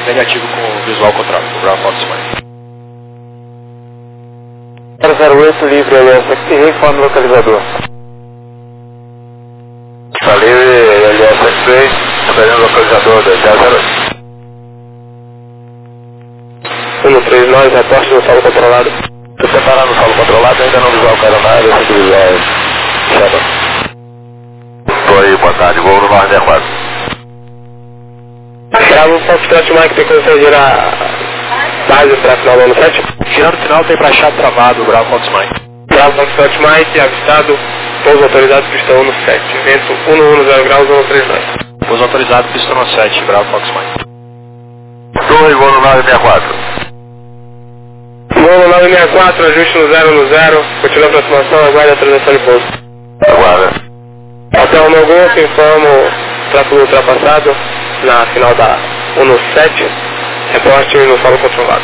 Negativo com visual contrário, o Bravo Fox Mike. 008 livre, LS, aqui reforma o localizador. Tá livre, LS X-Ray, esperando o localizador da 008. 139, reporte no solo controlado. Tô separando o solo controlado, ainda não visual caronado, eu sei que visual Seba. Tô aí, boa tarde, voo no 964. Bravo Foxtrot Mike, tem como você girar base para final do ano 7? Girando final tem pra chave travado, o Bravo Fox Mike. Bravo Foxtrot Mike, avistado, pouso autorizado, pistão no 7, vento 110 graus, 139. Pouso autorizado, pistão no 7, Bravo Fox Mike. Tô aí, voo no 964. Voo no 964, ajuste no 0, continua a aproximação, aguarde a atualização de pouso. Aguarda. Até o meu golfe, informo tráfego ultrapassado na final da 117, reporte no solo controlado.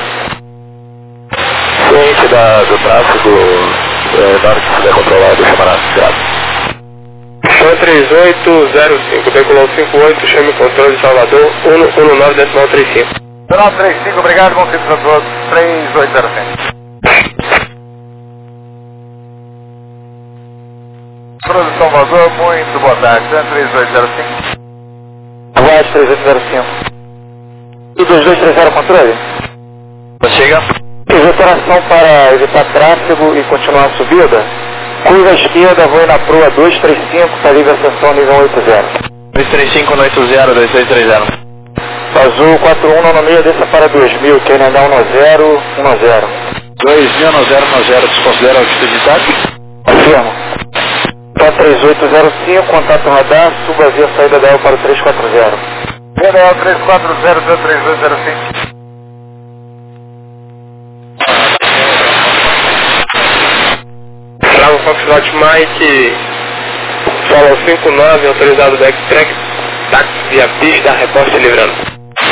Ciente do tráfego, na hora que estiver controlado, chamará. Grave. Chão 3805, decolou 58, chame o controle de Salvador, 119,35. 935, obrigado, bom tempo a todos, 3805. Controle de Salvador, muito boa tarde, 3805. Aguarde 3805. E 2230 controle? Chega. Fiz operação para evitar tráfego e continuar a subida. Curva à esquerda, vou na proa 235, está livre ascensão nível 80. 235 no 80, 2230. Azul 4196, desça para 2000, quer andar 1010. 2000 no 0, desconsidera a altitude de táxi? Afirmo. Então 3805, contato radar, suba via saída da El para o 340. VDL 340, 3205. Bravo Foxtrot Mike, solo 59, autorizado backtrack, táxi via pista, reposte livrando.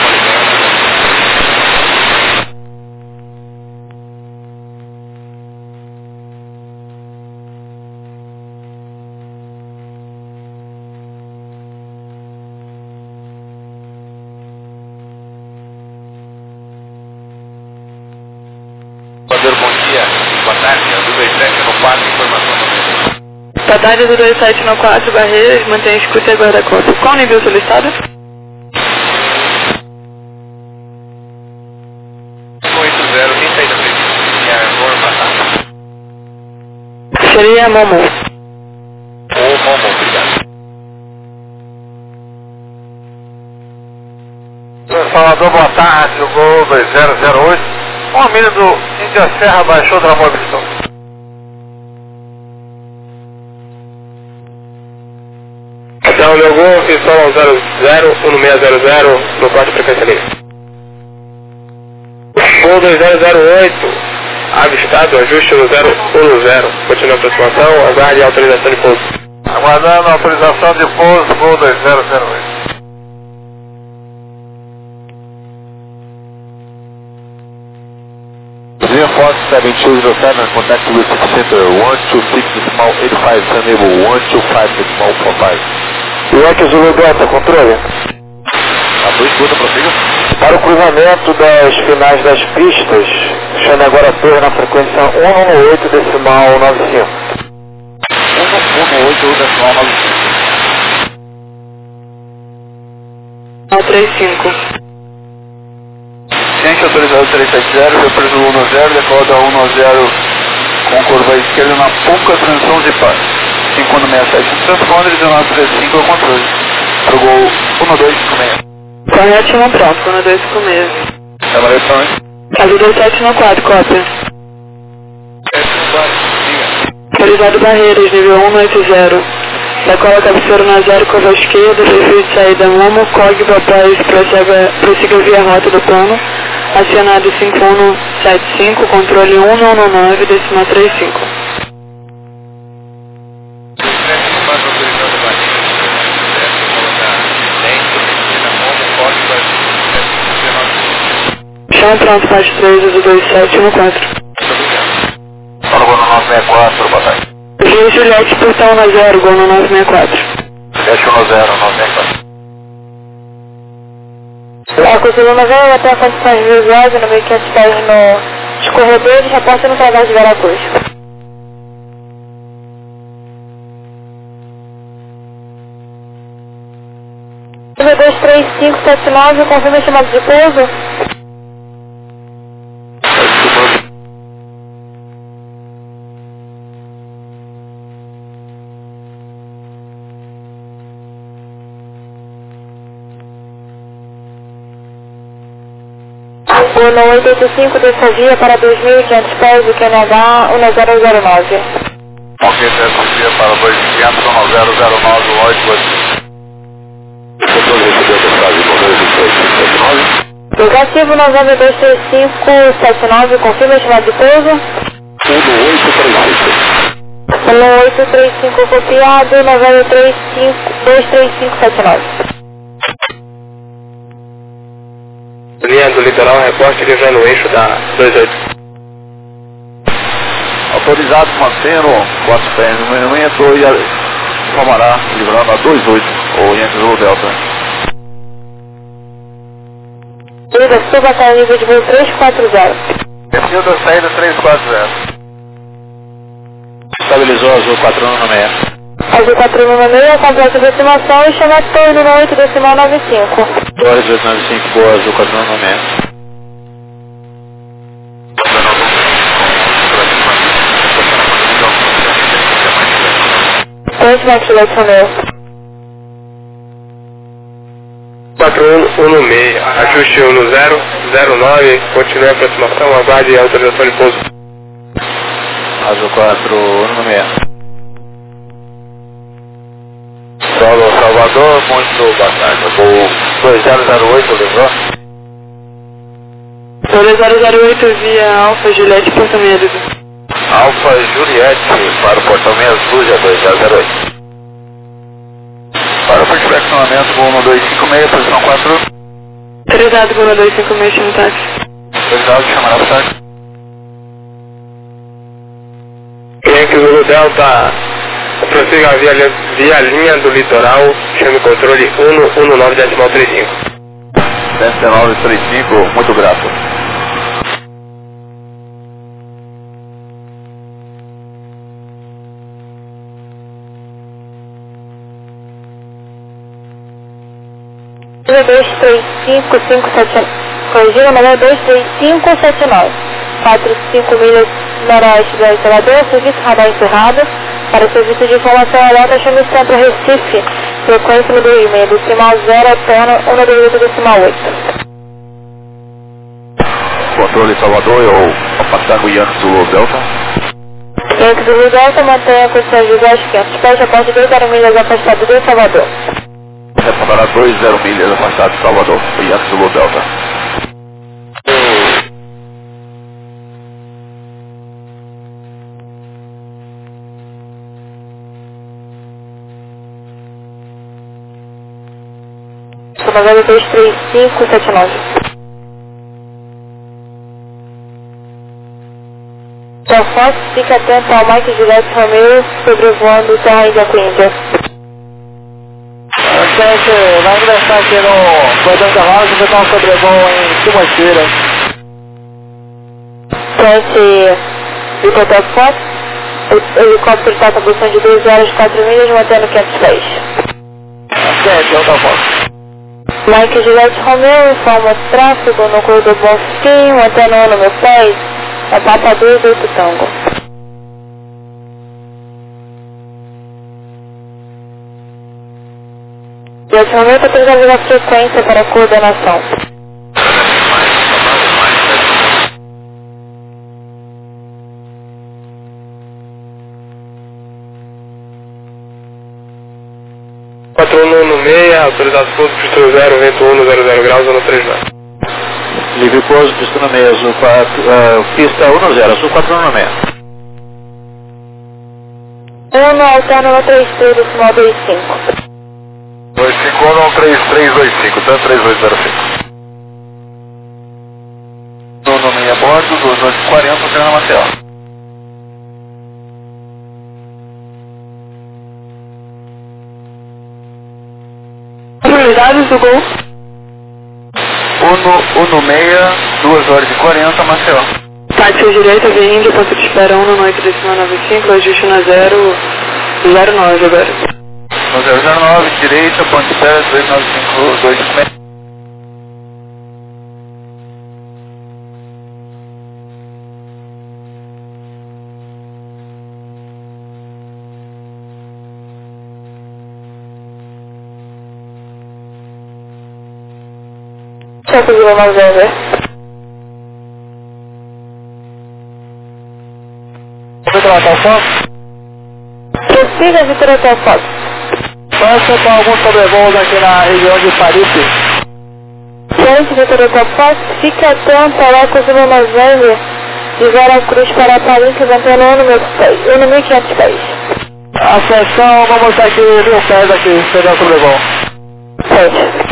Bom dia, boa tarde, do 27 no 4, informação no Boa tarde, do 27 no 4, Barreiras, mantém escuta e aguarda conta. Qual o nível solicitado? 80, quem saída prevista? Minha norma, tá? Seria Momo. Ô, Momo, obrigado. Salvador, boa tarde, o gol 2008. Um amigo do Índia Serra baixou da mobilização. Até o meu golfe, solo 00, 1600, no 4 frequência livre. Gol 2008, avistado, ajuste no 010, continua a aproximação, aguarde a autorização de pouso. Aguardando a autorização de pouso, gol 2008. Fox 7207, contact with center 126 decimal 85, enable 125 decimal 45. Yankee Zulu Delta, controle. Abriu escuta, prossiga. Para o cruzamento das finais das pistas, chame agora a torre na frequência 118 decimal 95. 118 decimal 95. 35. Ciente autorizado 370, depois do 10, decoda 10 com curva à esquerda na pouca transição de par. 5167 no transponder, 1935 ao controle. Pro gol 1256. Correto, pronto, 1256. Trabalhou para onde? Azul 27 no 4, cópia. Autorizado Barreiras, nível 180. Decola cabeceiro na 0, curva à esquerda, perfil de saída Momo, COG Papéis, prossiga via rota do plano, acionado 5175, controle 119, decimal 35. Chão pronto, parte 3, do 27 no 4. Fala, gol no 964, boa tarde. Gil Juliette, portão na 0, gol no 964. 710, 964. Coluna veio até condições visuais no 1500 pés no escorredor de repórter no Través de Veracruz. 23579, confirma a chamada de pouso. Uno 885 dessa via para 2.500 pés do QNH 1009. Ok, dessa via para 2.500, 1009, 885. Negativo 9223579, confirma a chamada de pouso. 1835 copiado, 23579. Linha do litoral, reporte livrando o eixo da 28. Autorizado mantendo 4 pés no movimento e informará livrando a 28, ou Yankee Zulu Delta. Saída suba para nível de voo 340. Perfil da saída 340. Estabilizou azul 496. Azul 496, completa a estimação e chama torno no 8 decimal 95. Torre 1895, boa, azul 496. Tente Max Juliette Romeo. 4116, ajuste 1009, continue a aproximação, aguarde a autorização de pouso. Azul 496. Solo Salvador, muito boa tarde. Voo 2008, levou? 2008 via Alfa Juliette Porto Medo. Alfa Juliette para o Portão Meia Suja 2008. Para o perfeccionamento com 1256, posição 4. Autorizado com 1256, chama táxi. Autorizado, chamará o táxi. Yankee Zulu Delta, prossiga via linha do litoral, chame controle 119 decimal 35. 1935, muito grato. Corrigindo, número 23579. 45 milhas noroeste da Salvador, serviço radar encerrado. Para o serviço de informação alerta, chame o centro Recife, frequência no 2,5, decimal 0, terno 128 decimal 8. Controle Salvador, eu vou passar o Yankee Zulu Delta. Yankee Zulu Delta, mantenha a condição de 500 pés, a parte de 2 milhas afastado de Salvador. Retornará 20 milhas afastado de Salvador, o Yankee Zulu Delta. Novela 23579. Então, Fox, fique atento ao Mike Juliette Romeo sobrevoando o terreno da Quinta. Gente, vai ingressar aqui no Guardião Cavalos e vai dar um sobrevoo em Timocheira. Tente Bicoteco Fox, o helicóptero está com a posição de 2 horas 4 milhas, mantendo 500 pés. Gente, Delta Fox. Mike Juliette Romeo informa tráfego no corredor Bonfim, mantendo 1 no meu pés, é Papa 28 Tango. Juliette Romeo está utilizando a frequência para coordenação. Autorizado pouso, pista 0, vento 1, 00 graus, zona 3 metros. Livre pouso, pista 96, azul 4, pista 10, azul 496. 1 alterno no 33, decimal 25. 251 3325, tanto 3805. No meia bordo, 2240, Fernando Maceió. Unidades do Gol. 2h40, Maceió. Táxi direita, vem Índia, ponto de espera 1 no 83595, ajuste na 009 agora. No 009, direita, ponto de espera 29526. Chefe Vila Nova. Vitor Hotel Fox? Prossiga, Vitor Hotel Fox. Passa para alguns sobrevoos aqui na região de Paripe. Gente, Vitor Hotel Fox, fique atento ao Eco Vila Nova de Vera Cruz para Paris, levantando o número 1500 pés. Ascensão, vamos estar aqui 1000 pés aqui, pegando sobrevoo. 7.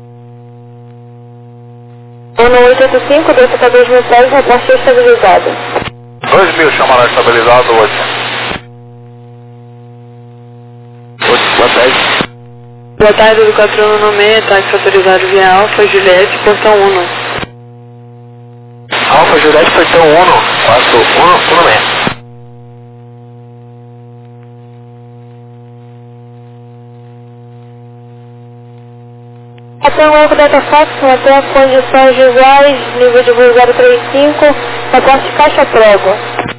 885, desce para 2000 pés, reporte estabilizado. 2000, chamará estabilizado, 8. Boa tarde. Boa tarde, do 4196, táxi autorizado via Alfa, Juliette, portão 1. Alfa Juliette, portão 1, passo 116. Até o Eco Data Fox, até as condições visuais, nível de voo 035, reporte caixa prego.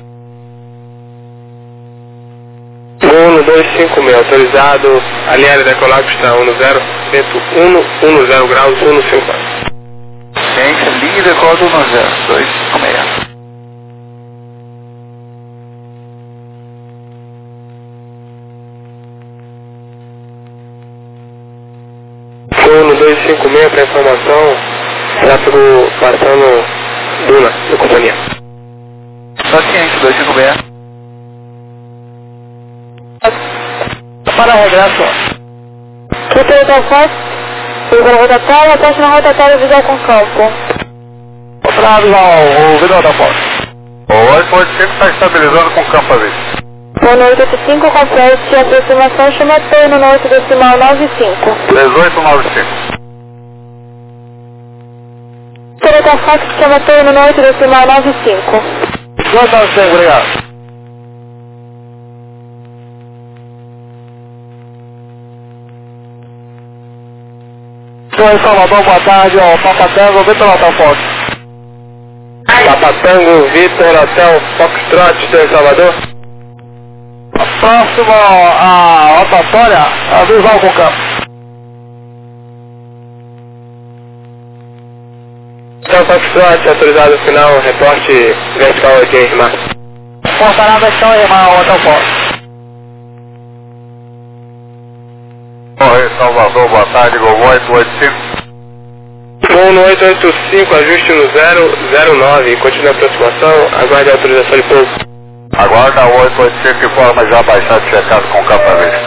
Voo 256, autorizado, a linha aérea decolar está 10, vento 110 graus, 154. Ciência, linha de código 256. Voo 256 para informação, tráfego passando Duna, da companhia. Ciência, 256. Para regresso. Vitor Hotel Fox, voo rotatória, teste na rotatória visual com campo. Para avisar o Vitor da Fox. O 885 está estabilizando com campo a vez. Voo 885, complete aproximação, chama turno no 8 decimal 95. 1895. Vitor Hotel Fox, chama turno no 8 decimal 95. 295, obrigado. Em Salvador, boa tarde, ó, Papatango, Vitor Hotel Fox. Papatango, Vitor Hotel Foxtrot, em Salvador. Próximo à rotatória, a visual com campo. Hotel Foxtrot, autorizado final, reporte vertical aqui, irmã. Portará vertical, irmã, Hotel Fox. Correio Salvador, boa tarde, Gol 885. Voo no 885, ajuste no 009, continue a aproximação, aguarde a autorização de pouso. Aguarda o 885 informa já baixado checado com campo a vez.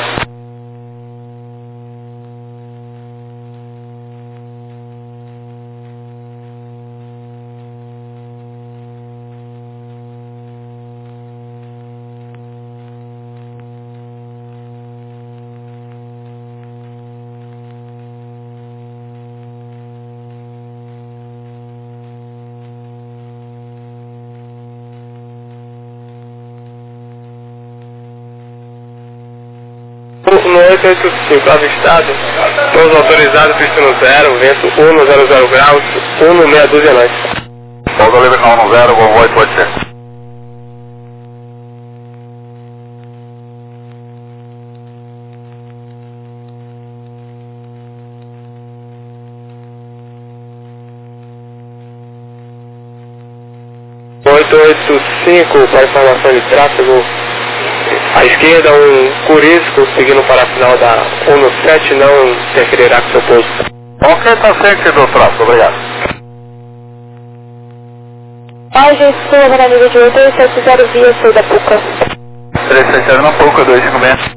No 885, avistado, pouso autorizado, pista no 0, vento 100 graus, 162 a noite. Pouso liminal no 0, Gol 885. Para informação de tráfego, à esquerda um Curisco seguindo para a final da 17, não interferirá com seu pouso. Ok, está ciente do tráfego, obrigado. Agem Sul, na nível de 870 via Sul da Puca. 360 na Puca, 256.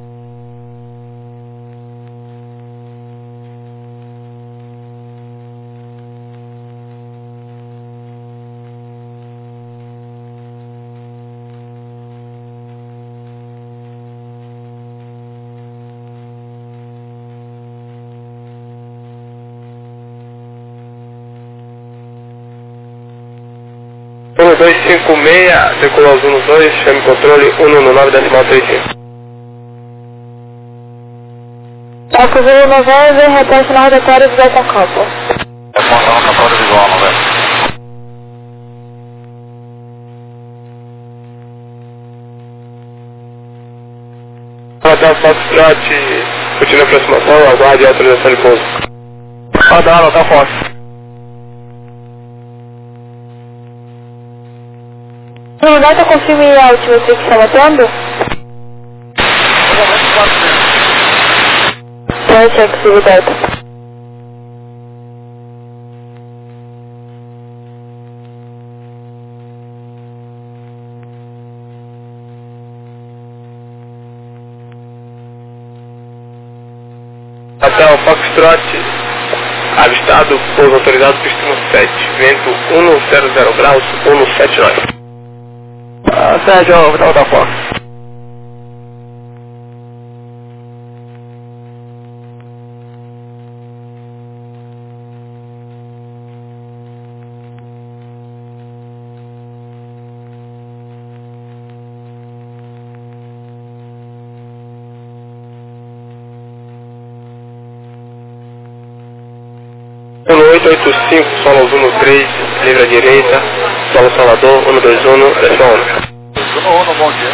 1256, decolou aos 12, chame controle 119,35. Toca Zulu November, repórter na rotatória visual com campo. Responda na rotatória visual, November. Hotel Foxtrot, continua a aproximação, aguarde a autorização de pouso. Hotel Fox. No data, confirme a altimetria que está matando? Então, check Zulu Delta. Hotel Foxtrot, avistado, pouso autorizado, pista 7, vento 100 graus, 179. Sérgio, Hotel Fox. Solo 885, solo 13, livre à direita, solo Salvador, 121, direção 1. Zona 1, bom dia.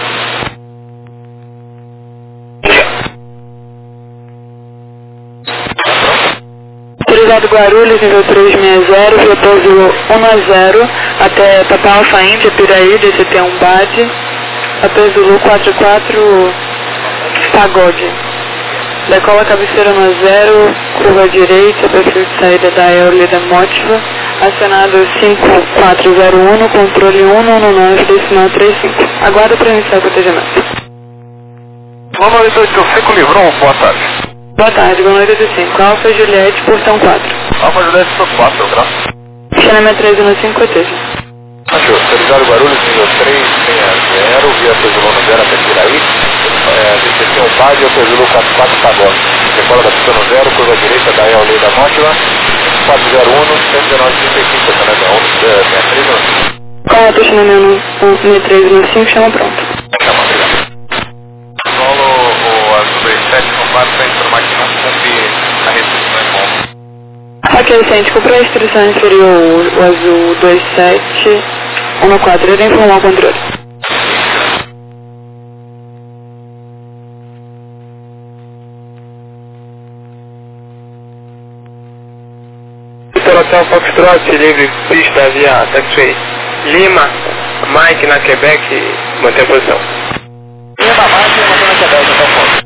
Autorizado Guarulhos, nível 360, via pouso 10 até Papa Alfa Índia, Piraí, DCT1 BAD, até Zulu 44, Pagode. Decola cabeceira no 0, curva direita, perfil de saída da Eolida Motiva, acionado 5401, controle 119,35. Aguarda para iniciar o protegimento. Boa noite, 85, livrou, boa tarde. Boa tarde, boa noite 85. Alfa Juliette, portão 4. Alfa Juliette, portão 4, graças. Chanamento 1315, coteja. Achou, autorizado Guarulhos, nível 360, via Pezulona 0 até Piraí, DCT1 BAD, Pezulu 44 Pagode. Decola da pista no 0, curva direita da Eolida Motiva, 401, 119,35, estacionamento 63, Correto, chanamento 1315, chama pronto. Chama, obrigado. Solo o Azul 27 no 4 para informar que não cumpre a restrição em mão. Ok, gente, comprou a restrição inferior, o azul 2714, ele informou o controle. Hotel Foxtrot, livre pista via taxiway Lima, Mike na Quebec, mantém a posição. Lima, Mike, mantém na Quebec, então pronto.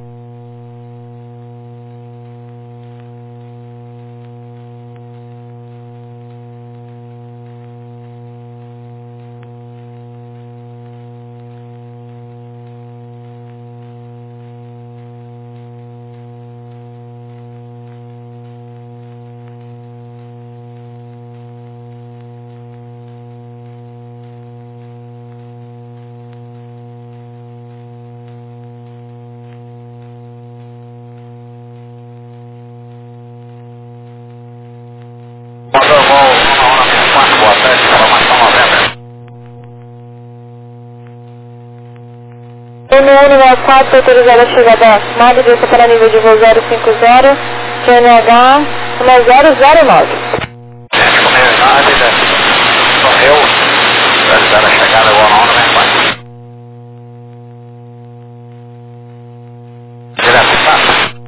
Boa tarde, informação November. 1194, autorizada a chegada acostumada, desça para nível de voo 050, GNH 1009. Comunidade, correu, autorizada a chegada igual na onda, né, direto, tá?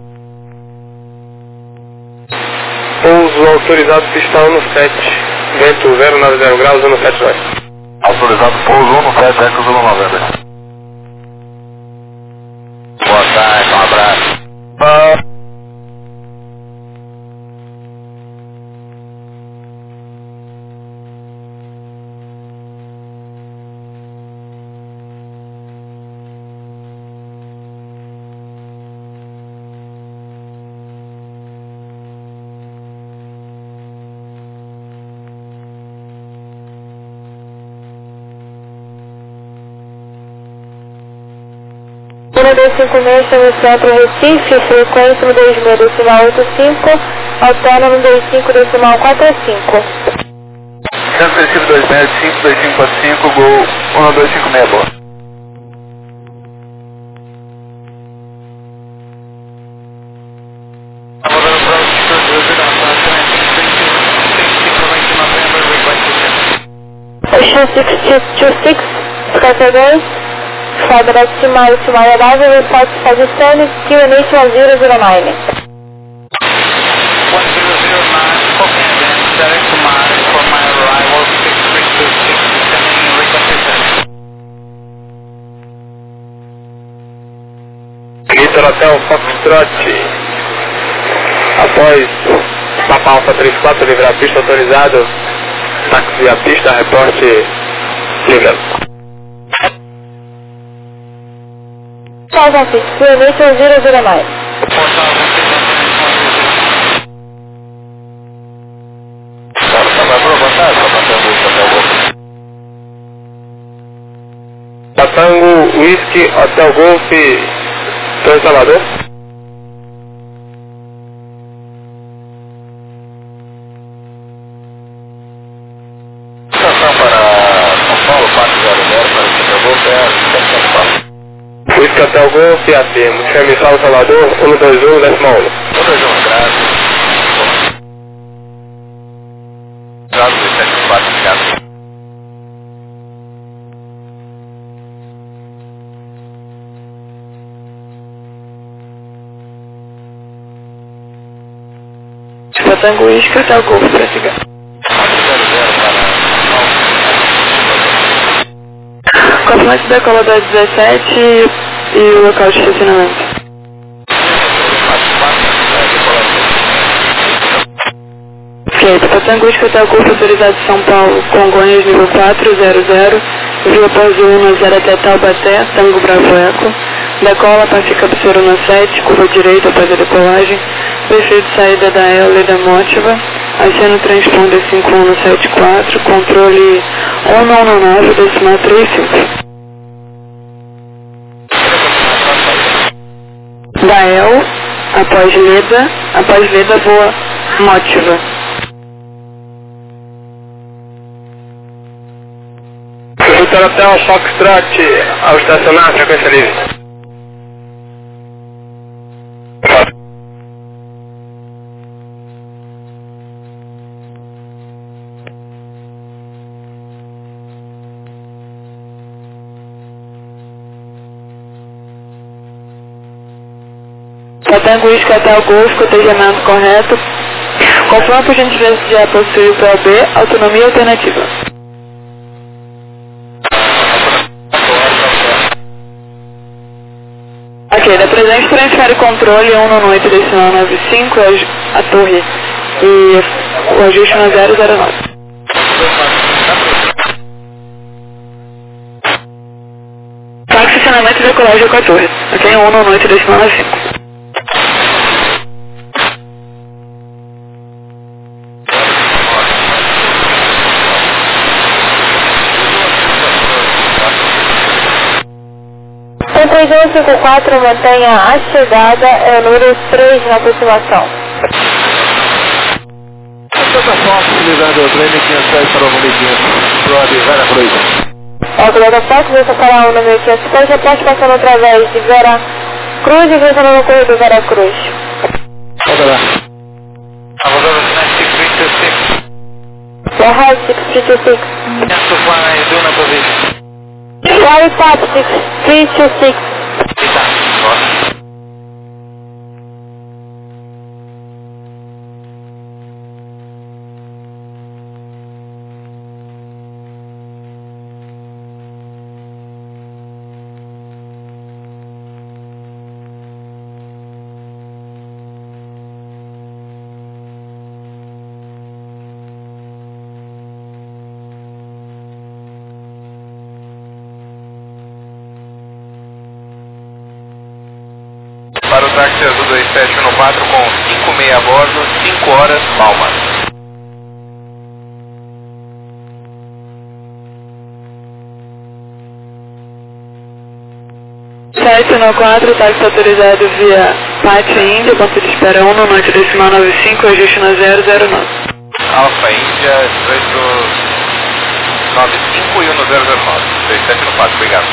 Pouso autorizado, pista 17, vento 090 graus, 179. Autorizado pouso 17, Eco Zulu November. Boa tarde, um abraço. Número 256, chama Centro Recife, frequência no 26,85, autônomo 25,45. Centro Recife 265, 2545, Gol 1256, boa. Ocean 626, Skype 2, fly direct to my arrival, report to Pakistan, QNH 1009. 1009, copy again, direct to Mars for my arrival, 6326, descending reconfirmation. Vitor Hotel Foxtrot, após Papa Alfa 34, livrar a pista autorizado, táxi a pista, reporte livre. Thousand feet, QNH 1009. Tango Whisky Hotel Golf, São Salvador. Estação para São Paulo, 400, para o Golf, é São Paulo. Whisky Hotel Golf, afirmo. Chame São Salvador, 121, 11. 121, graças. Graças, 74, obrigado. Tango Whisky Hotel Golf, para chegar. Confirmante da cola da 17 e o local de estacionamento. Ok, Tango Whisky Hotel Golf, autorizado de São Paulo, Congonhas, nível 400, via Pouso 10 até Taubaté, Tango Bravo Eco. Decola, parte cabeceira 17, curva direita após a decolagem, perfil de saída da EL da Mótiva, aceno transponder 5174, controle 199,35. Da EL, após Leda voa Mótiva. Vitor Hotel Foxtrot, ao estacionar, frequência livre. Tango Whisky Hotel Golf, cotejamento correto. Confirma por gentileza se já possui o PLB, autonomia alternativa. Ok, da presente transfere controle 198,95 a torre e o ajuste no 009. Táxi estacionamento e decolagem com a torre. Ok, 198,95. Com 3154, mantenha a chegada, é o número 3 na aproximação. Fox, ligando o trem 510 para o Romidinho, pro Vera Cruz. Calculada Fox, você falar o número 510, já pode passando através de Vera Cruz e cruzando no corredor Vera Cruz. Olha lá. Warehouse 6326. Yes, to fly, do not position. Fly top 6326. Para o táxi azul 2714 com 56 a bordo, 5 horas, Palmas. No 4, táxi autorizado via Pátio Índia, ponto de espera 1, noite decimal 95, ajuste no 009. Alfa Índia, 18 95 e 1009. 37 no 4, obrigado.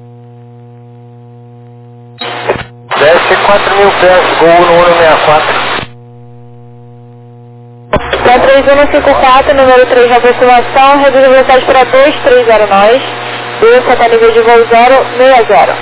Desce 4.000 pés, Gol 1164. Então 3154, número 3 na aproximação, reduz a velocidade para 230 nós. Desça até nível de voo 060.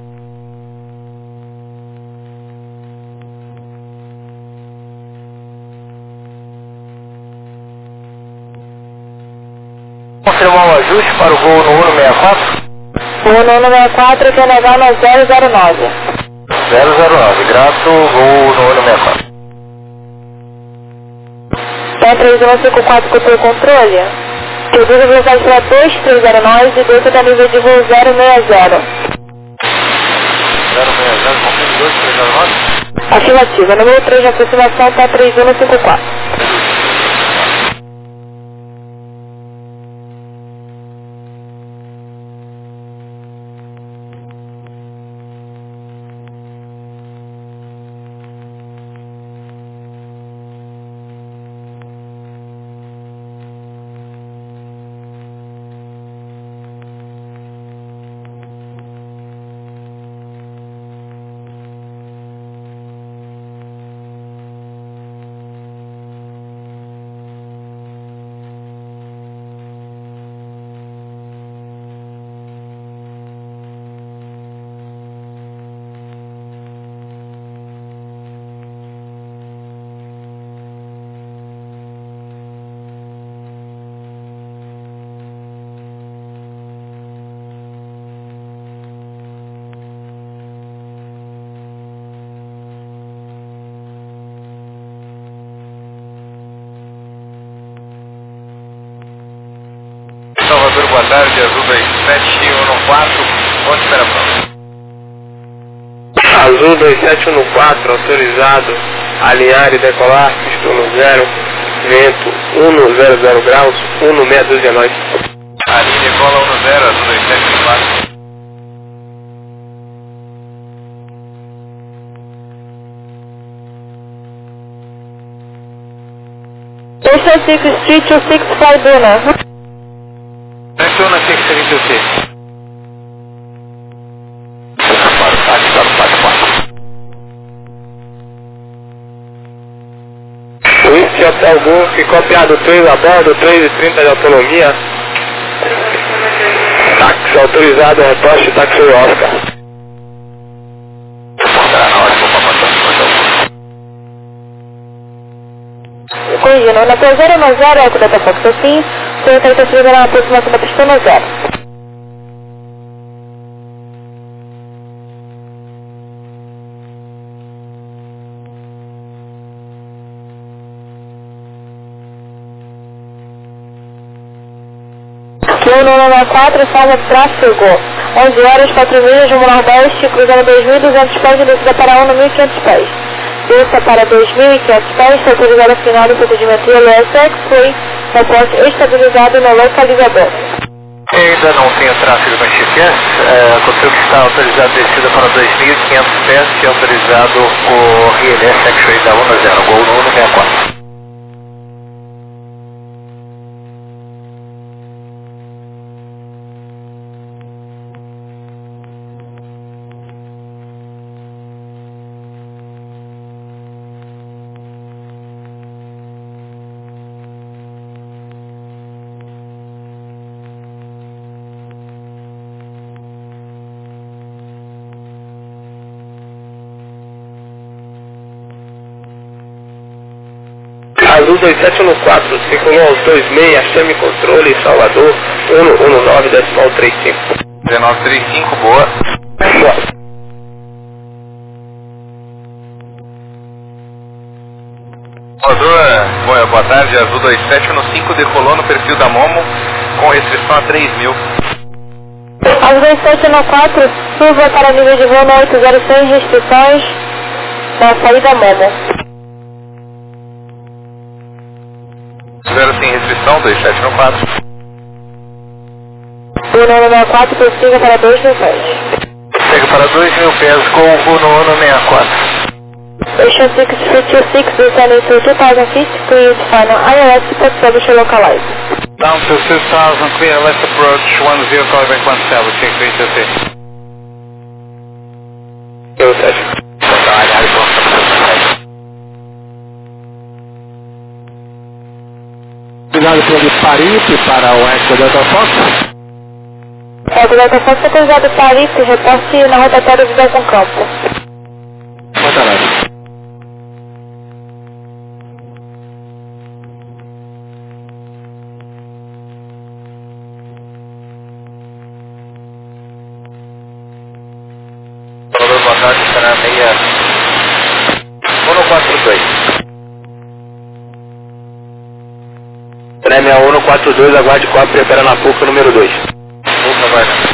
Confirmar o ajuste para o Gol no 164? Voo no 164, QNH no 009. 009, grato, Gol no 164. Então 3154 com o teu controle. Reduz a velocidade para 230 nós e desça até nível de voo 060. 060, confirme 2309. Afirmativa, número 3 na aproximação para 3154. Salvador, boa tarde, Azul 2714, onde espera pronto? Azul 2714, autorizado a alinhar e decolar, pista 10, vento 100 graus, 162 é nóis. Ali decola 10, Azul 2714. Station 6 Street 265 Duna. Action 626. Whisky Hotel Golf, copiado 3 a bordo, 3,30 de autonomia. Táxi autorizado, reposte, táxi Oscar. Corrigindo, na P0 no 0, alto da Fox assim, você está transferindo na aproximação da pista no 0. Q1 no 4, salva tráfego, 11 horas, 4 milhas, rumo nordeste, cruzando 2.200 pés e descida para 1.500 pés. Desça para 2.500 pés, autorizada final do procedimento ILS foi reporte estabilizado no localizador. Ainda não tenho tráfego no GPS, confirmo que está autorizado descida para 2.500 pés e autorizado o ILS X-Ray da 10, Gol no 164. Azul 2714, circulou aos 26, semi-controle, Salvador, 119,35. 1935, boa. Salvador, boa tarde, Azul 2715, decolou no perfil da Momo, com restrição a 3.000. Azul 2714, suba para nível de voo no 80 sem restrições, na saída Momo. 0 sem restrição, 2714. Uno 64, prossiga para 2.000 pés. Segue para 2.000 pés, Gol no 164. Station 6 Street 26, descending to 2000 feet, please final ILS, put service localized. Down to 2000, clear left approach, 10, call back 17, check 320. 17. Obrigado pelo Paripe para o Eco Delta Fox. Eco Delta Fox autorizado Paripe, reporte na rotatória de Delta Campo. Muito bem. Salvador, boa tarde, será 6142. Prêmio 142, aguarde copo, prepara na PUC número 2. Puca, vai lá.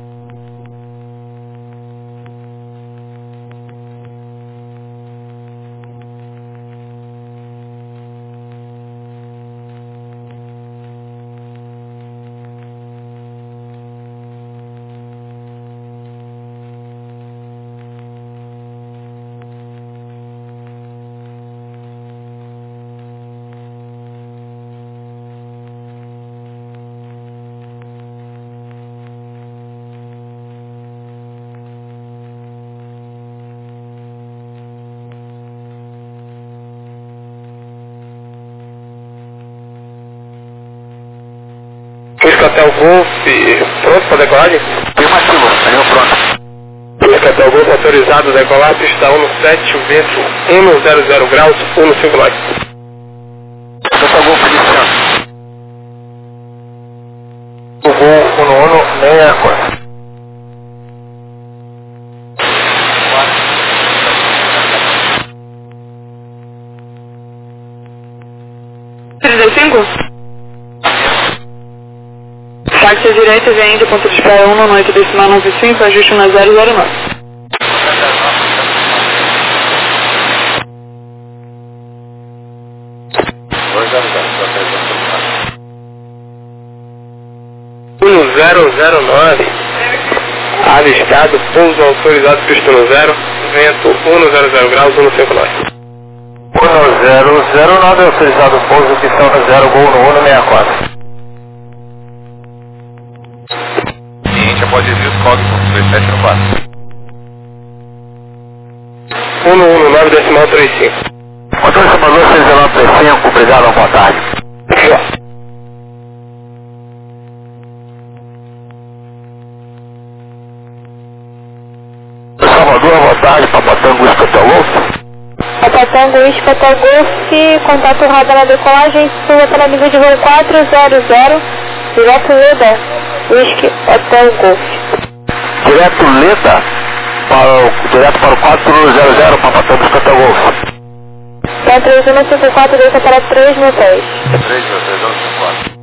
Hotel Golf, pronto para decolagem? Afirmativo, avião pronto. Hotel Golf autorizado, decolar, pista 17, vento 100 graus, 159. Hotel Golf iniciando. O Gol 116. Táxi direita, vem de ponto de espera 1 na noite decimal 95, ajuste na 009. Uno 009, avistado, pouso autorizado, pista 0, vento 100 graus, 159. 1009, autorizado pouso, pistão no 0, Gol no 164. Pode vir os códigos 2794. 119 decimal 35. Motor Salvador 61935, obrigado, boa tarde. Salvador, boa tarde, Papatango Escotel Golf. Papatango Escotel Golf, contato radar na decolagem, sua para nível de voo 400, direto Leda, Whisky Hotel Golf. Direto Leda, direto para o 400, Papatango Escotel Golf. Para 3154, deixa para 3 mil pés. 3 mil pés, 154.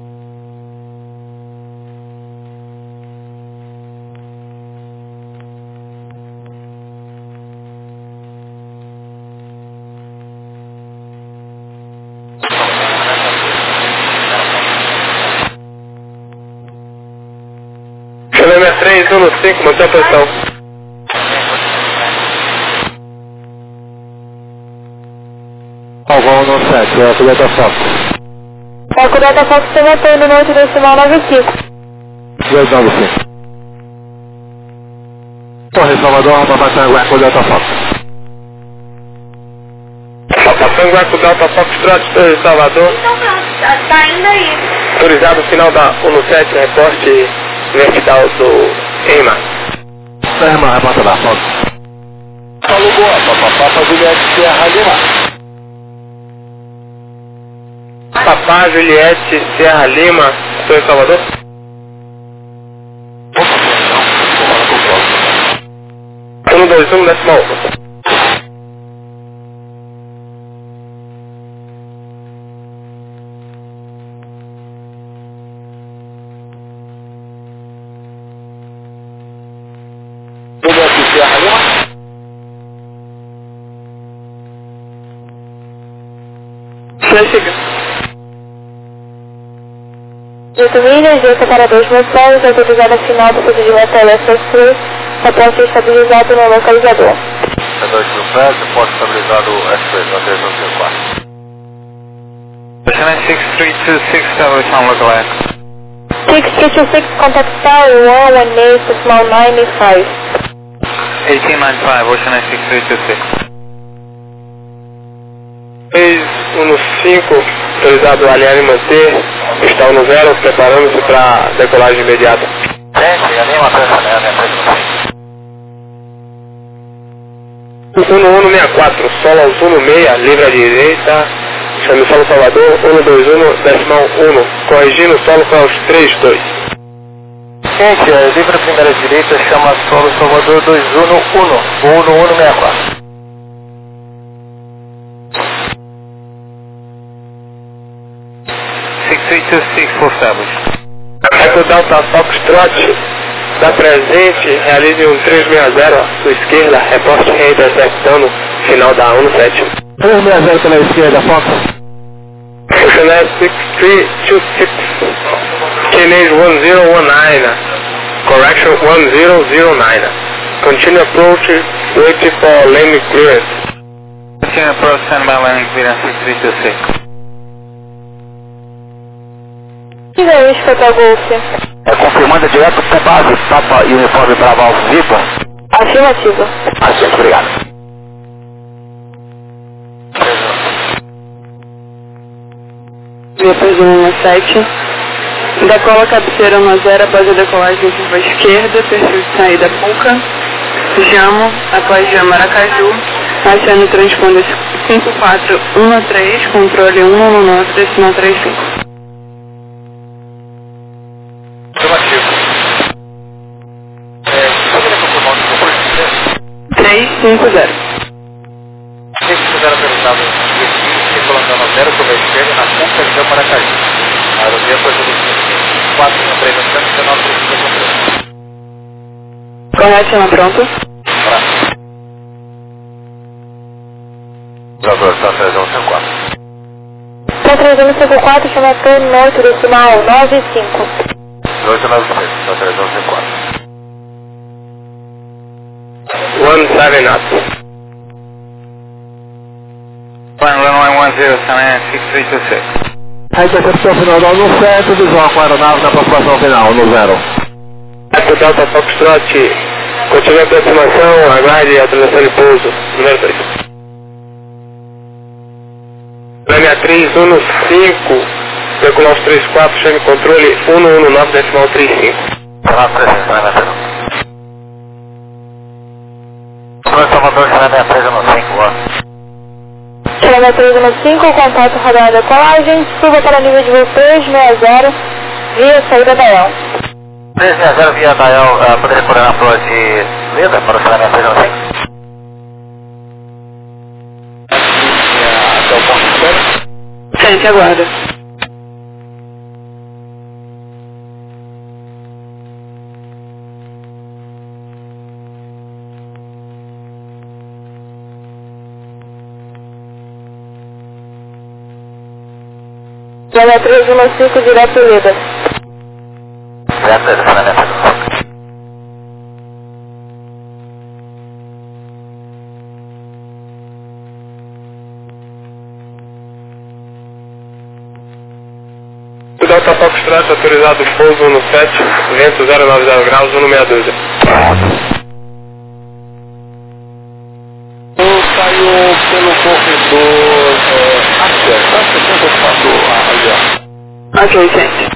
Chama 315, mantém a posição. Alvão no 7, é o Delta Fox. É o Delta Fox se mantendo no 8 decimal 95. 295. Torre Salvador, Papatango Eco Delta Fox. Papatango Eco Delta Fox, trote Torre Salvador. Então pronto, tá indo aí. Autorizado final da 17, reporte vertical do EIMA. Irmã, remota da Fox. Falou boa, Papa Juliette Serra Lima. Papá Juliette Serra Lima, estou em Salvador. 121 decimal 1. Serra Lima. Prossiga. 8 milhas, deixa para 2 mil pés, autorizada final do procedimento LSS, reporte estabilizado no localizador. É 2 mil pés, suporte estabilizado S3, 3154. Ocean 6326, establish on lookalike. 6326, contact Tower 1, 1 Nase, decimal 95. 1895, Ocean 6326. 315, autorizado Aliane manter, está no 0, preparando-se para decolagem imediata. Gente, a nenhuma pressa, né? A minha pressa. 1164, solo ao 16, livre à direita, chame solo Salvador, 121, decimal 1, corrigindo solo para os 32. Gente, livre à primeira direita, chama solo Salvador 211, 1164. Eco Delta Foxtrot, da presente, realize um 360 sua esquerda, reporte reintersectando, final da 17. 360 pela esquerda, Fox. Ocean 6326, Chinese 1019, correction 1009. Continue approach, waiting for lane clearance. Continue approach, stand by lane clearance 6326. Diga aí, Hotel Golf. Confirmando direto para base, Papa e uniforme Bravo Alfa Viva. Afirmativa. Aceito, obrigado. Depois do 17. Decola cabeceira 10 após a decolagem curva esquerda, perfil de saída Puca. Jamo, após Jamo Aracaju. Aceno transponder 5413, controle 119, decimal 35. Afirmativo. Poderia confirmar o número por gentileza? 350. 350 perguntado em circulando na 0, curva esquerda, na ponta de Maracaju. Aerovia foi do 413, 1935. Correto, na pronto. Jogador, está 354. Tá 354, chama turno 8, decimal 95. 896, está 354. 17 knots. Runway 10, San 6326. A interceptação final no 7, visual com a aeronave na aproximação final, no 0. Eco Delta Foxtrot, continue a aproximação, aguarde a transação de pouso, número 2. Lâmina 315, circular os 34, chame controle 119, decimal 35. Canal 300, na minha presa. Senhor Salvador, na minha presa no 5, ó. Chama 315, contato radar decolagem, suba para nível de voo 360, via saída da El. 360 via Dial, poderia correr na prova de Leda para o minha presa no 5? Até o ponto de 0. Sente, aguarda. Chama 315, direto Leda. Direto Leda, na minha presa no 5. Delta Foxtrot, autorizado pouso no 7, vento 090 graus, 162. Saiu pelo corredor Axel, tá? 64 ali, ó. Ok, gente.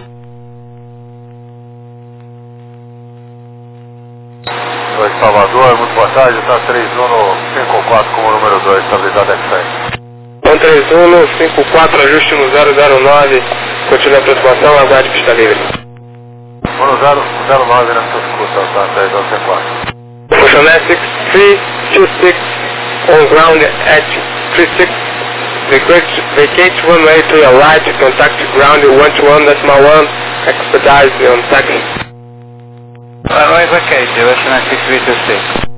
Oi, Salvador, muito boa tarde, está 3154 como número 2, estabilizado X-Ray. 13154, ajuste no 009, continue a aproximação, aguarde pista livre. 09 na sua escuta, tá? 3204. Ocean 6326, on ground at 36, vacate runway to your right, contact ground 121.1, expedite on taxi. Runway vacate, Ocean 6326.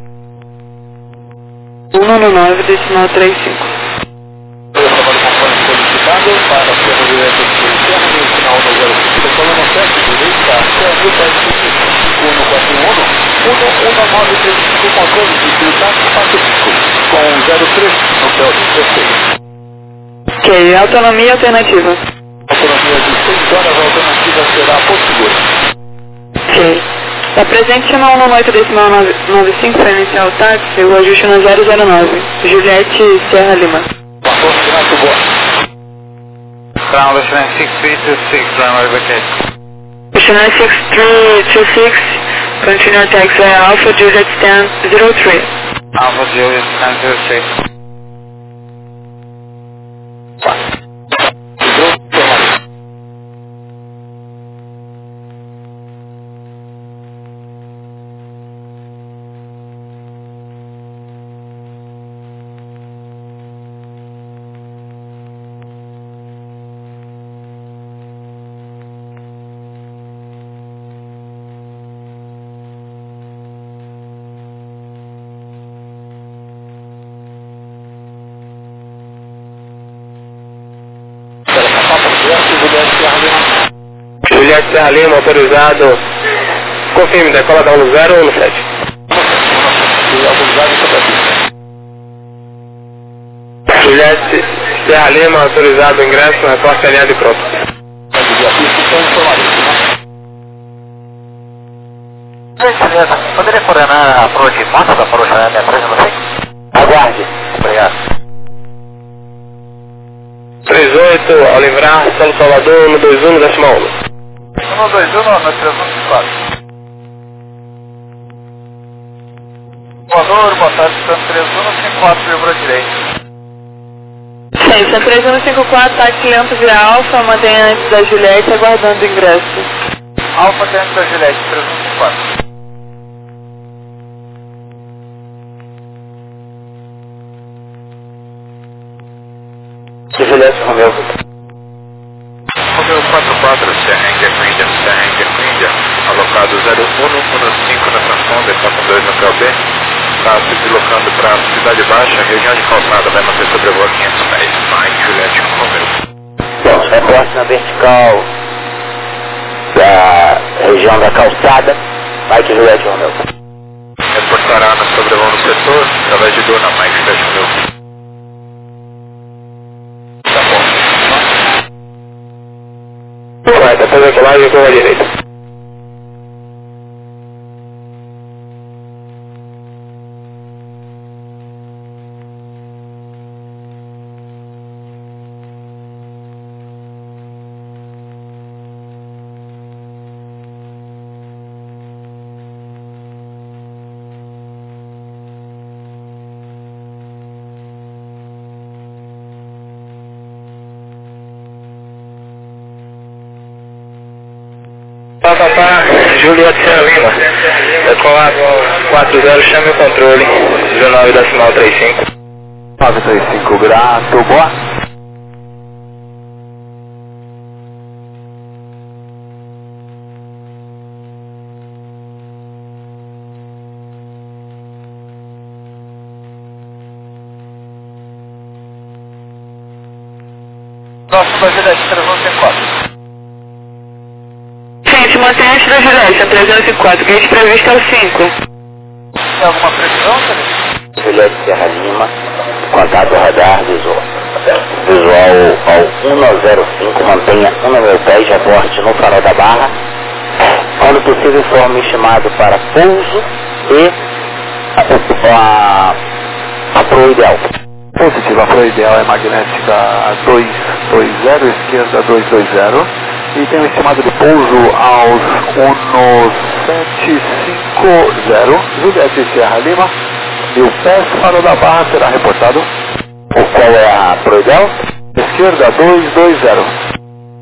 119, decimal 35. O trabalho conforme solicitado para a sua direita interno no final do 05, decolando a 7 direita até a ruta 5141, 11935 controle de Cruzado Pacífico, com 03 no céu 16. Ok, autonomia alternativa. Autonomia de 6 horas, a alternativa será Porto Seguro. Ok. Está presente chama 198 decimal 95 para iniciar o táxi, o ajuste no 009. Juliette Serra Lima. Passou, Renato, boa. Ground Lieutenant 6326, runway vacate. Channel 6326, continue taxi Alpha Juliet Stan 03. Alpha Juliet Stan 03. Juliette Serra Lima, autorizado. Confirme, decola da 10 ou 17. Autorizado sobre a pista. Juliette Serra Lima, autorizado, ingresso, reporte alinhado e pronto. A pista está informada, né? Beleza, poderia coordenar a approach massa da approach na minha frente, não sei? Aguarde. Obrigado. 38, ao livrar, São Salvador, 121, décima 1. 121 na 304. Boa tarde, Santo 3154, livro à direita. Sim, São 3154, táxi lento via Alfa, mantenha antes da Juliette aguardando o ingresso. Alfa dentro da Juliette, 3154. Juliette Romeu. Romeu 44, Serra Índia, alocado 0115 na transponder, está com 2 no KB, está se deslocando para a Cidade Baixa, região de calçada, vai manter sobrevoo a 500 pés, Mike Juliette Romeu. Bom, reporte na vertical da região da calçada, Mike Juliette Romeu. Reportará na sobrevoo no setor, através de Dona Mike Juliette Romeu. Tá bom. Vai, depois da colagem com a direita. Papá, Juliette Serra Lima, decolar 40, chame o controle, 19 decimal 35. 935, grato, boa. Próximo da Juliette, 304. Sim, se mantém antes da Juliette, a 304, gate previsto é o 5. Tem alguma previsão, Felipe? Juliette Serra Lima, contato radar visual. Visual ao 105, mantenha 1 no meu pé, reporte no farol da barra. Quando possível, informe chamado para pouso e a proa ideal. Positivo, a proa ideal é magnética 220, esquerda 220. E tem um estimado de pouso aos 1750. Juliette Serra Lima, 1000 pés, farol da barra será reportado. Qual é a proa ideal? Esquerda 220.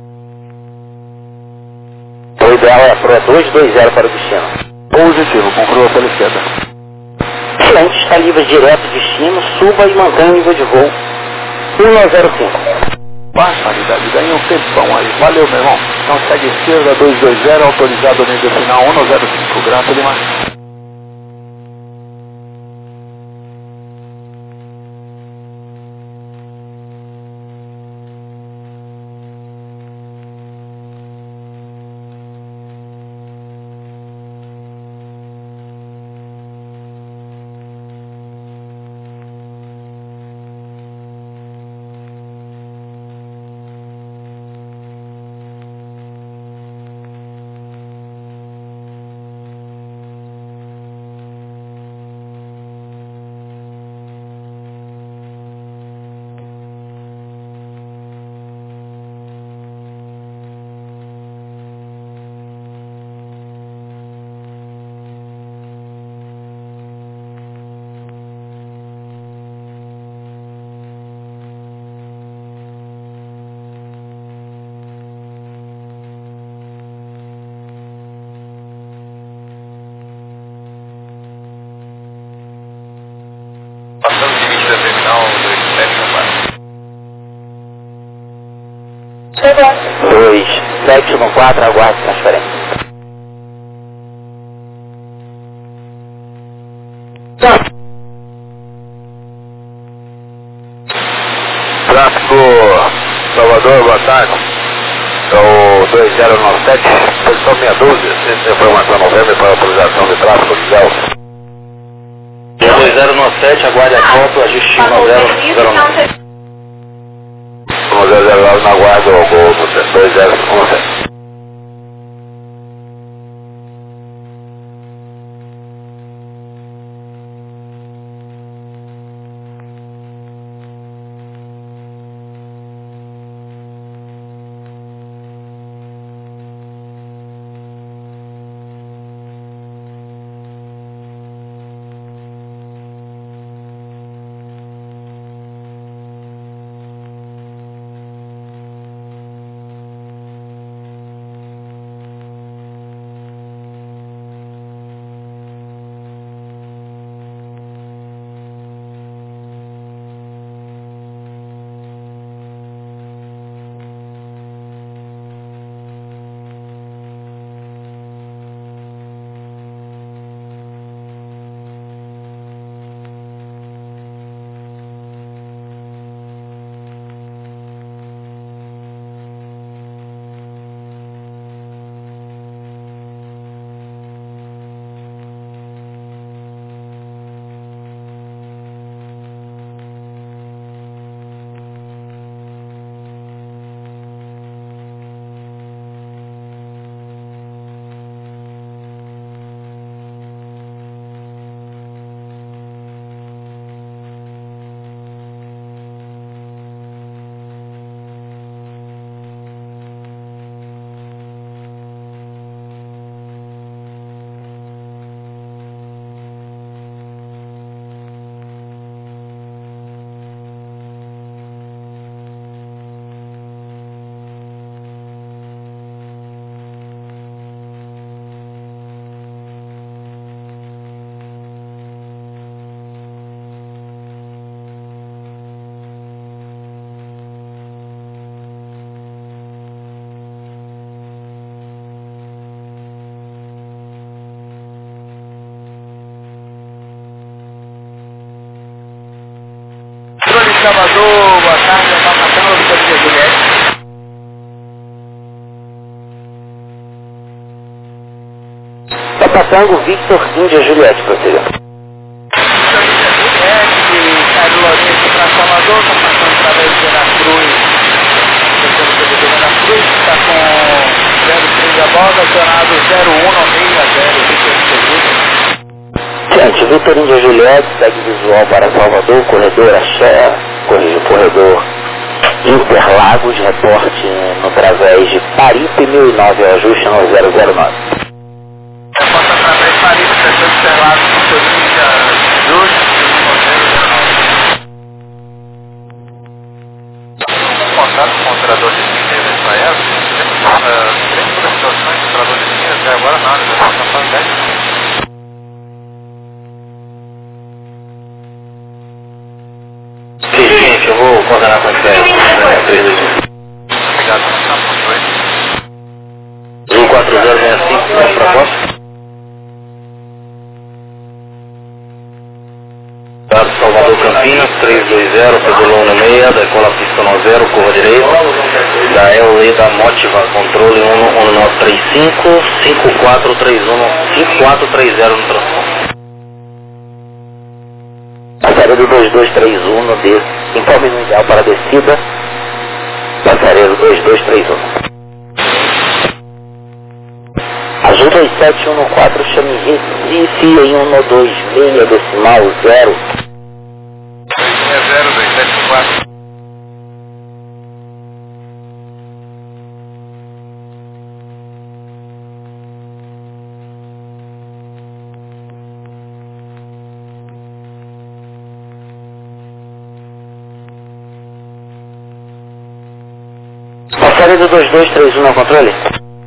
Proa ideal é a proa 220 para o destino. Positivo, conclua pela esquerda. Excelente, está livre direto destino, suba e mantenha o nível de voo 105. Barbaridade, ganhei um tempão aí. Valeu, meu irmão. Então segue esquerda 220, autorizado nível final 105. Grato demais. 714, aguarde transferência. Tráfico Salvador, boa tarde. É o 2097, posição 612, essa informação novembro para autorização de tráfego de Delta. 2097, aguarde a foto, ajuste 1009. 1009 na guarda, o 2017. Salvador, boa tarde, é Papa Tango do Porto de Juliette. Papa Tango, Victor, Índia, Juliette, prossiga. Juliette, sai do Lourenço para Salvador, está passando através de Veracruz, descendo o CDB Veracruz, está com 03 a bordo, acionado 0160, Gente, Victor, Índia, Juliette, segue visual para Salvador, corredor Axé, corredor Interlagos, reporte no através de Paripe 1009, ajuste no 009. Reporte através de Paripe, setor Interlagos, Corinthians, ajuste no 009. Contato com o operador de linha da Israel, três solicitações de operador de linha, até agora nada, já está fazendo 10 minutos. Gente, eu vou coordenar com a entrega. Obrigado, está muito bem. 14065, vamos para a próxima. Salvador Campinas, 320, cedula 16, decola pista 90, curva direita. Da EOE da Motiva, controle 1935, 5430 no transporte. Passaredo 2231, informe inicial para descida. Passaredo 2231. Ajuda aí 7114, chame Recife em 126, decimal 0. 264. Passaredo 2231 no controle?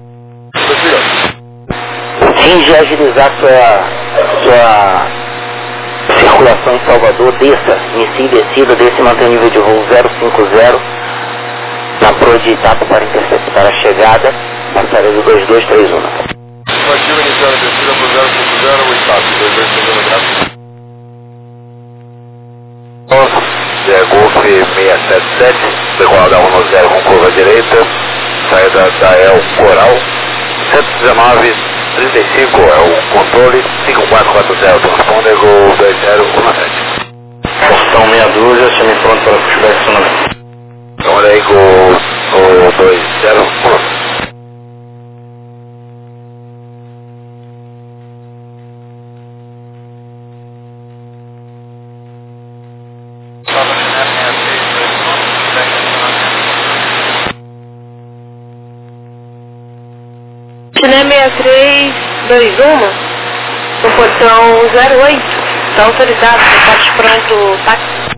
Fim de agilizar sua circulação em Salvador, desça, inicie descida, desce e mantém nível de voo 050, na proa de etapa para interceptar a chegada, passarelo 2231. Estimativa inicial da descida por 0.0, oitavo, 2231 graus. Golf 677, decolar da 10 com curva direita, saída da El Coral, 119.35 é o controle, 5440, transponder Gol 2017. Portão meia dúzia, chame pronto para puxar estacionamento. Então olha aí Gol 201. Chile 6321, no portão 08, está autorizado, despate pronto, táxi.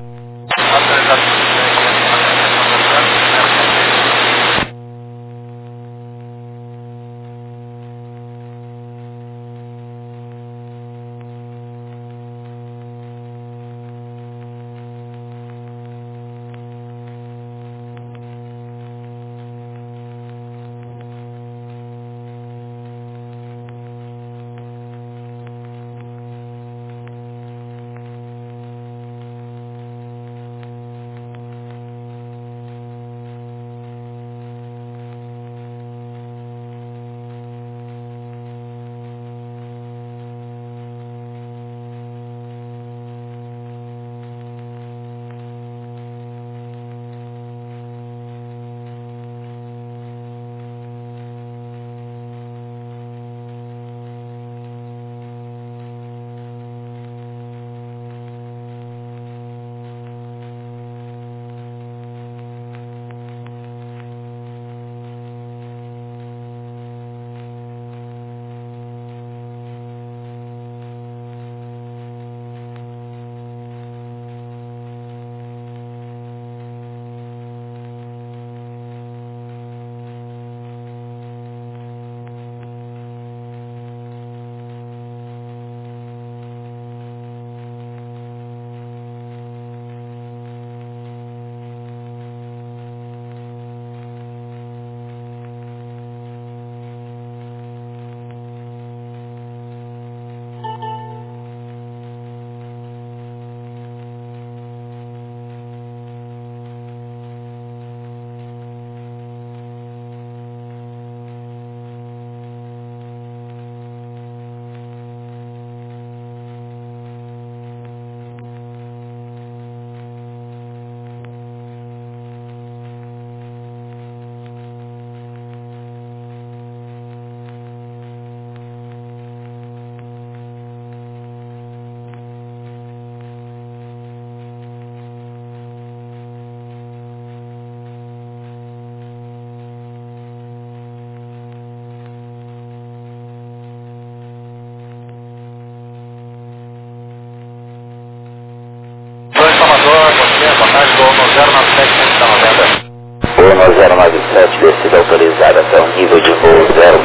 Gol 097, descida autorizada até o nível de voo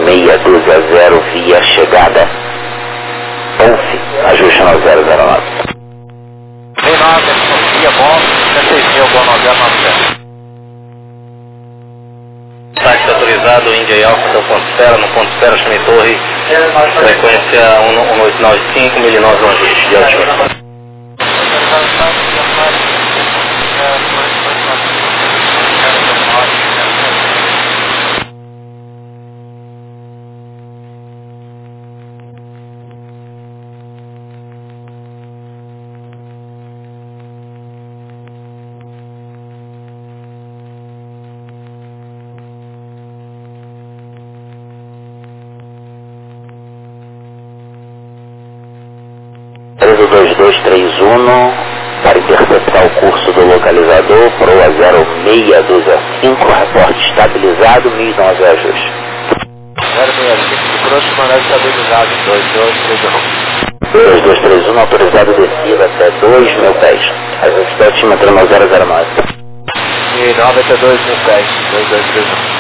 0620 via chegada. Ponce, ajuste no 009. 69, via bom, 66, Gol 097. Táxi autorizado, Índia e Alfa, no ponto espera, chame torre, frequência 1895, 1009 longitude de altura. Preso 2231, para interceptar o curso do localizador, proa 0625, reporte estabilizado, 1009 ajuste. 065, próximo andar estabilizado, 2231. 2231, autorizado descida até 2.000 pés. Ajuste do altímetro no 009. E 92 mil pés, 2231.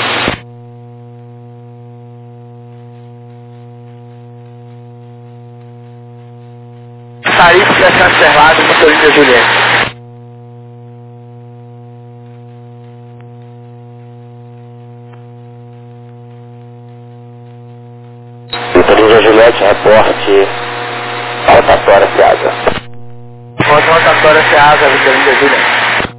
Sair para cancelado, motorista Juliette. Juliette, reporte rotatória Ceasa. Rotatória Ceasa, Vitor Juliette.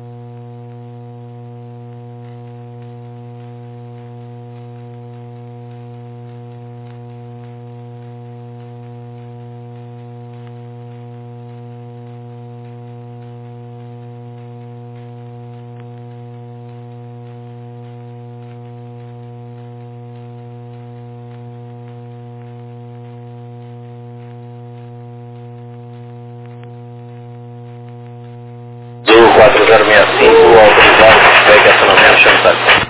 Do 4065, autorizado, segue acionamento, chama táxi.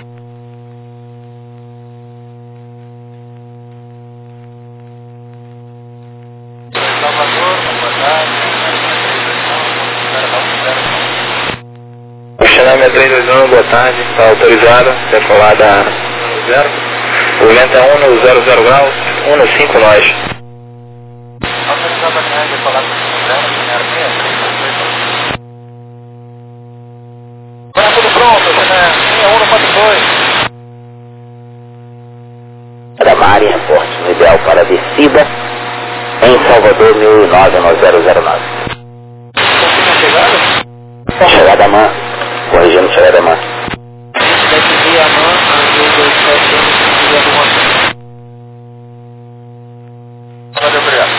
O Chanel 6321, boa tarde, está autorizado, decolada 0. O vento é 1 no 00 graus, 1 no 5 nós. Autorizado a linha decolada 0, Agora tudo pronto, né? 1 no 42. Adamari, reporte no ideal para descida em Salvador 1009 no 009. Confirma a chegada? Chegada a mão, corrigindo chegada a mão. Daqui a mão, a 227 Valeu, obrigado.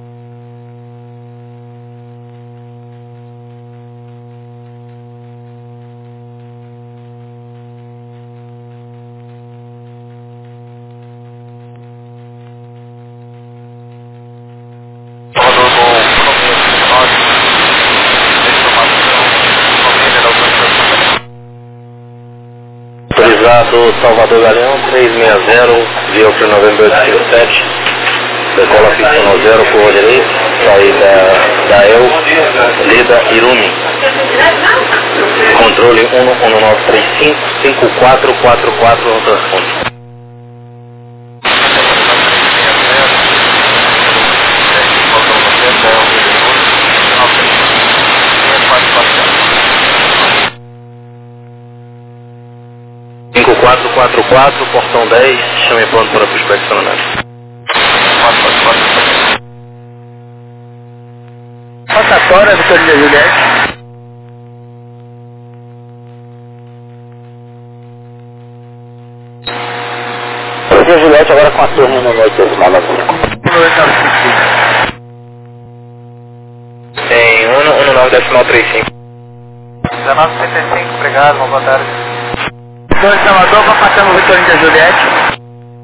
Autorizado Salvador Galeão 360, via para Novembro 857, decola pistão 0, curva direita, saída da EL, Leda Irumi. Controle 11935, 5444 no transponder. Portão 10, chame pronto para prospeccionamento. Rotatória, Vitor Juliette. Vitor Juliette agora com a turma no 895. Tem 119,35. 1975, obrigado, uma boa tarde. 2 Salvador, vai passando o Vitor Juliette.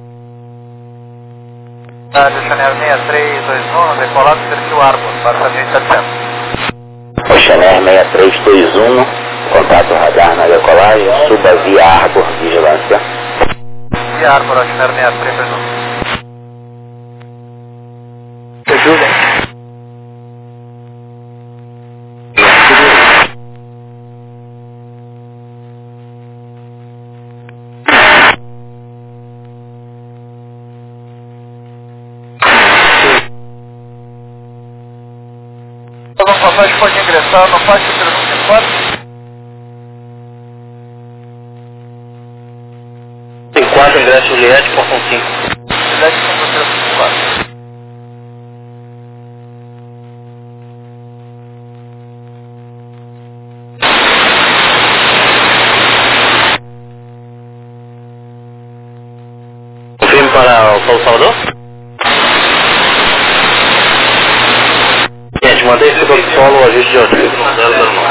Chanel 6321, decolado Sergio Arbor, para 1700. O Chanel 6321, contato radar na decolagem, suba via Arbor, vigilância. Via Arbor, Chanel 6321. Juliette. Passagem pode ingressar no faixa 304. Tem 4 ingressos Juliette, portão 5. Juliette 5304. Confirme para o Paulo Salvador. Gente, mandei esse protocolo, ajuste de ajuste no 009.